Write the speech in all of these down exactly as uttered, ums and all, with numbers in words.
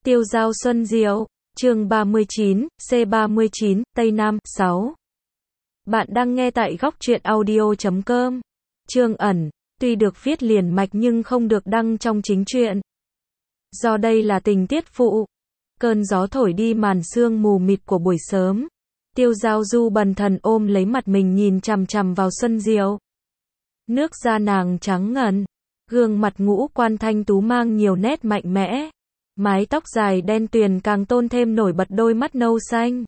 Tiêu Dao Xuân Diệu, chương ba mươi chín, C ba mươi chín, Tây Nam, sáu. Bạn đang nghe tại góc truyện audio chấm com. Chương ẩn, tuy được viết liền mạch nhưng không được đăng trong chính truyện. Do đây là tình tiết phụ. Cơn gió thổi đi màn sương mù mịt của buổi sớm. Tiêu Dao Du bần thần ôm lấy mặt mình nhìn chằm chằm vào Xuân Diệu. Nước da nàng trắng ngần, gương mặt ngũ quan thanh tú mang nhiều nét mạnh mẽ. Mái tóc dài đen tuyền càng tôn thêm nổi bật đôi mắt nâu xanh.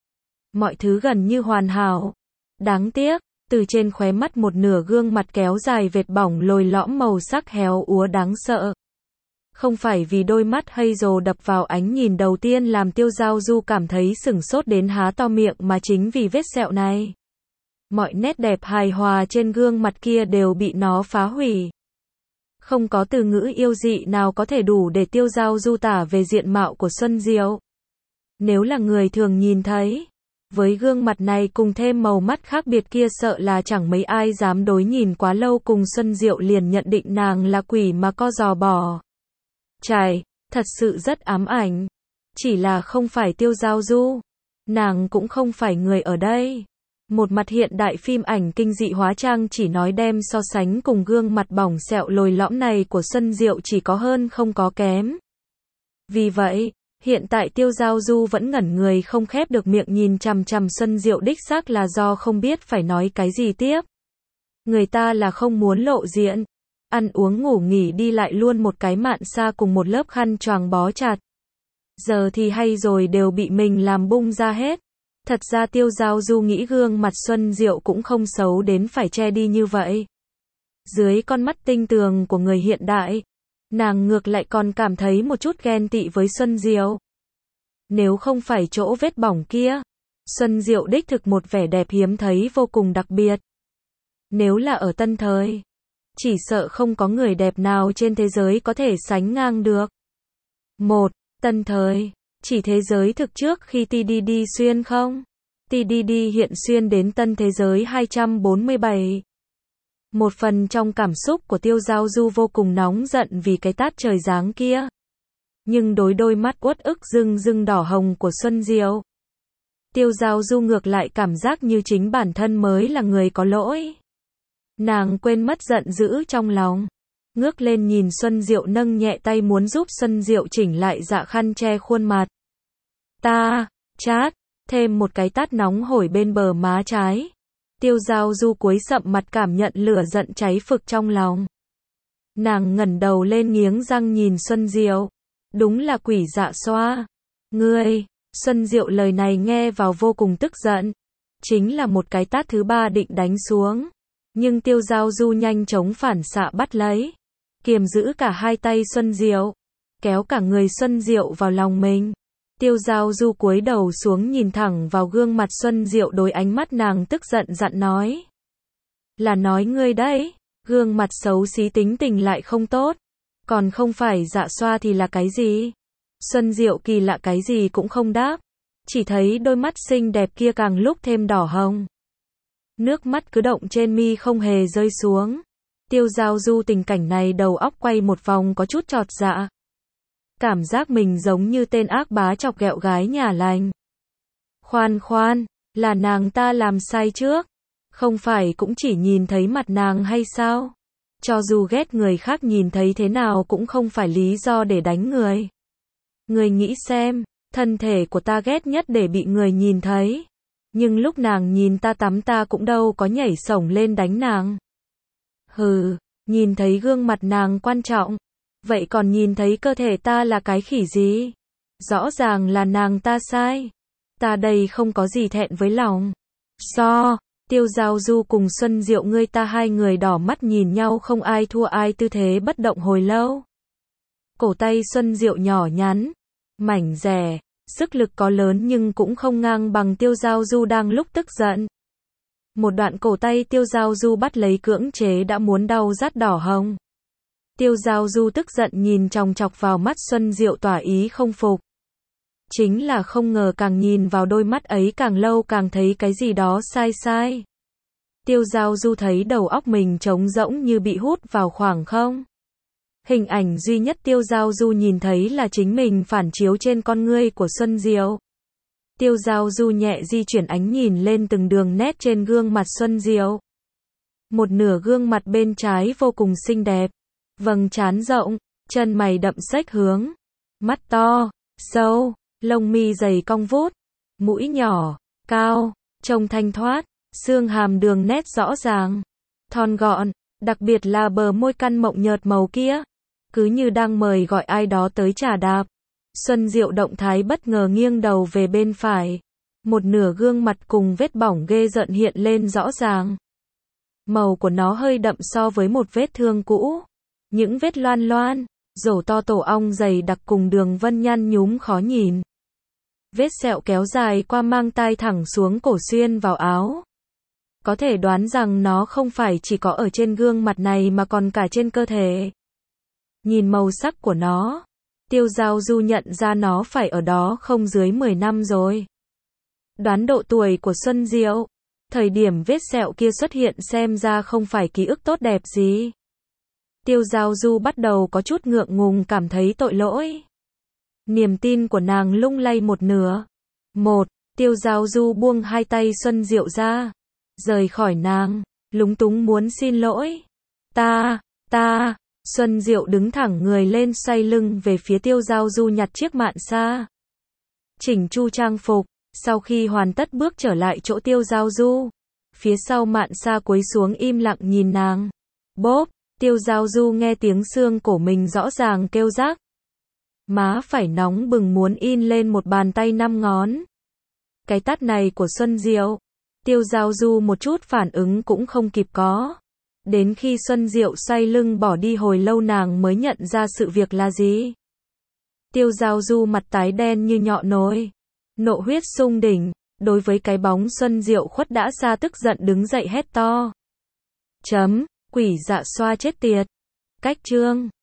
Mọi thứ gần như hoàn hảo. Đáng tiếc, từ trên khóe mắt một nửa gương mặt kéo dài vệt bỏng lồi lõm màu sắc héo úa đáng sợ. Không phải vì đôi mắt hay rồ đập vào ánh nhìn đầu tiên làm Tiêu Dao Du cảm thấy sửng sốt đến há to miệng mà chính vì vết sẹo này. Mọi nét đẹp hài hòa trên gương mặt kia đều bị nó phá hủy. Không có từ ngữ yêu dị nào có thể đủ để Tiêu Dao Du tả về diện mạo của Xuân Diệu. Nếu là người thường nhìn thấy, với gương mặt này cùng thêm màu mắt khác biệt kia sợ là chẳng mấy ai dám đối nhìn quá lâu cùng Xuân Diệu liền nhận định nàng là quỷ mà co giò bò. Chài, thật sự rất ám ảnh. Chỉ là không phải Tiêu Dao Du. Nàng cũng không phải người ở đây. Một mặt hiện đại phim ảnh kinh dị hóa trang chỉ nói đem so sánh cùng gương mặt bỏng sẹo lồi lõm này của Xuân Diệu chỉ có hơn không có kém. Vì vậy, hiện tại Tiêu Dao Du vẫn ngẩn người không khép được miệng nhìn chằm chằm Xuân Diệu đích xác là do không biết phải nói cái gì tiếp. Người ta là không muốn lộ diện. Ăn uống ngủ nghỉ đi lại luôn một cái mạn sa cùng một lớp khăn choàng bó chặt. Giờ thì hay rồi đều bị mình làm bung ra hết. Thật ra Tiêu Dao Du nghĩ gương mặt Xuân Diệu cũng không xấu đến phải che đi như vậy. Dưới con mắt tinh tường của người hiện đại, nàng ngược lại còn cảm thấy một chút ghen tị với Xuân Diệu. Nếu không phải chỗ vết bỏng kia, Xuân Diệu đích thực một vẻ đẹp hiếm thấy vô cùng đặc biệt. Nếu là ở tân thời, chỉ sợ không có người đẹp nào trên thế giới có thể sánh ngang được. Một, tân thời. Chỉ thế giới thực trước khi tê đê đê xuyên không? tê đê đê hiện xuyên đến tân thế giới hai trăm bốn mươi bảy. Một phần trong cảm xúc của Tiêu Dao Du vô cùng nóng giận vì cái tát trời giáng kia. Nhưng đối đôi mắt uất ức rưng rưng đỏ hồng của Xuân Diệu, Tiêu Dao Du ngược lại cảm giác như chính bản thân mới là người có lỗi. Nàng quên mất giận dữ trong lòng. Ngước lên nhìn Xuân Diệu nâng nhẹ tay muốn giúp Xuân Diệu chỉnh lại dạ khăn che khuôn mặt. Ta, chát, thêm một cái tát nóng hổi bên bờ má trái. Tiêu Dao Du cúi sậm mặt cảm nhận lửa giận cháy phực trong lòng. Nàng ngẩng đầu lên nghiến răng nhìn Xuân Diệu. Đúng là quỷ dạ xoa. Ngươi, Xuân Diệu lời này nghe vào vô cùng tức giận. Chính là một cái tát thứ ba định đánh xuống. Nhưng Tiêu Dao Du nhanh chóng phản xạ bắt lấy. Kiềm giữ cả hai tay Xuân Diệu. Kéo cả người Xuân Diệu vào lòng mình. Tiêu Dao Du cúi đầu xuống nhìn thẳng vào gương mặt Xuân Diệu đối ánh mắt nàng tức giận dặn nói. Là nói ngươi đấy, gương mặt xấu xí tính tình lại không tốt. Còn không phải dạ xoa thì là cái gì? Xuân Diệu kỳ lạ cái gì cũng không đáp. Chỉ thấy đôi mắt xinh đẹp kia càng lúc thêm đỏ hồng. Nước mắt cứ động trên mi không hề rơi xuống. Tiêu Dao Du tình cảnh này đầu óc quay một vòng có chút chột dạ. Cảm giác mình giống như tên ác bá chọc ghẹo gái nhà lành. Khoan khoan, là nàng ta làm sai trước. Không phải cũng chỉ nhìn thấy mặt nàng hay sao? Cho dù ghét người khác nhìn thấy thế nào cũng không phải lý do để đánh người. Người nghĩ xem, thân thể của ta ghét nhất để bị người nhìn thấy. Nhưng lúc nàng nhìn ta tắm ta cũng đâu có nhảy xổng lên đánh nàng. Hừ, nhìn thấy gương mặt nàng quan trọng. Vậy còn nhìn thấy cơ thể ta là cái khỉ gì? Rõ ràng là nàng ta sai. Ta đây không có gì thẹn với lòng. So, Tiêu Dao Du cùng Xuân Diệu ngươi ta hai người đỏ mắt nhìn nhau không ai thua ai tư thế bất động hồi lâu. Cổ tay Xuân Diệu nhỏ nhắn, mảnh dẻ, sức lực có lớn nhưng cũng không ngang bằng Tiêu Dao Du đang lúc tức giận. Một đoạn cổ tay Tiêu Dao Du bắt lấy cưỡng chế đã muốn đau rát đỏ hồng. Tiêu Dao Du tức giận nhìn chòng chọc vào mắt Xuân Diệu tỏa ý không phục. Chính là không ngờ càng nhìn vào đôi mắt ấy càng lâu càng thấy cái gì đó sai sai. Tiêu Dao Du thấy đầu óc mình trống rỗng như bị hút vào khoảng không. Hình ảnh duy nhất Tiêu Giao Du nhìn thấy là chính mình phản chiếu trên con ngươi của Xuân Diệu. Tiêu Giao Du nhẹ di chuyển ánh nhìn lên từng đường nét trên gương mặt Xuân Diệu. Một nửa gương mặt bên trái vô cùng xinh đẹp, vầng trán rộng, chân mày đậm xếch hướng, mắt to, sâu, lông mi dày cong vút, mũi nhỏ, cao, trông thanh thoát, xương hàm đường nét rõ ràng, thon gọn, đặc biệt là bờ môi căn mộng nhợt màu kia, cứ như đang mời gọi ai đó tới trà đạp. Xuân Diệu động thái bất ngờ nghiêng đầu về bên phải, một nửa gương mặt cùng vết bỏng ghê rợn hiện lên rõ ràng. Màu của nó hơi đậm so với một vết thương cũ, những vết loan loan, rổ to tổ ong dày đặc cùng đường vân nhăn nhúm khó nhìn. Vết sẹo kéo dài qua mang tai thẳng xuống cổ xuyên vào áo. Có thể đoán rằng nó không phải chỉ có ở trên gương mặt này mà còn cả trên cơ thể. Nhìn màu sắc của nó, Tiêu Giao Du nhận ra nó phải ở đó không dưới mười năm rồi. Đoán độ tuổi của Xuân Diệu, thời điểm vết sẹo kia xuất hiện xem ra không phải ký ức tốt đẹp gì. Tiêu Giao Du bắt đầu có chút ngượng ngùng cảm thấy tội lỗi. Niềm tin của nàng lung lay một nửa. Một, Tiêu Giao Du buông hai tay Xuân Diệu ra, rời khỏi nàng, lúng túng muốn xin lỗi. Ta, ta, Xuân Diệu đứng thẳng người lên xoay lưng về phía Tiêu Giao Du nhặt chiếc mạn sa. Chỉnh chu trang phục, sau khi hoàn tất bước trở lại chỗ Tiêu Giao Du. Phía sau mạn sa cúi xuống im lặng nhìn nàng. Bốp, Tiêu Giao Du nghe tiếng xương cổ mình rõ ràng kêu rác. Má phải nóng bừng muốn in lên một bàn tay năm ngón. Cái tát này của Xuân Diệu, Tiêu Giao Du một chút phản ứng cũng không kịp có. Đến khi Xuân Diệu xoay lưng bỏ đi hồi lâu nàng mới nhận ra sự việc là gì. Tiêu Giao Du mặt tái đen như nhọ nồi, nộ huyết sung đỉnh, đối với cái bóng Xuân Diệu khuất đã xa tức giận đứng dậy hét to. Chấm, quỷ dạ xoa chết tiệt. Cách chương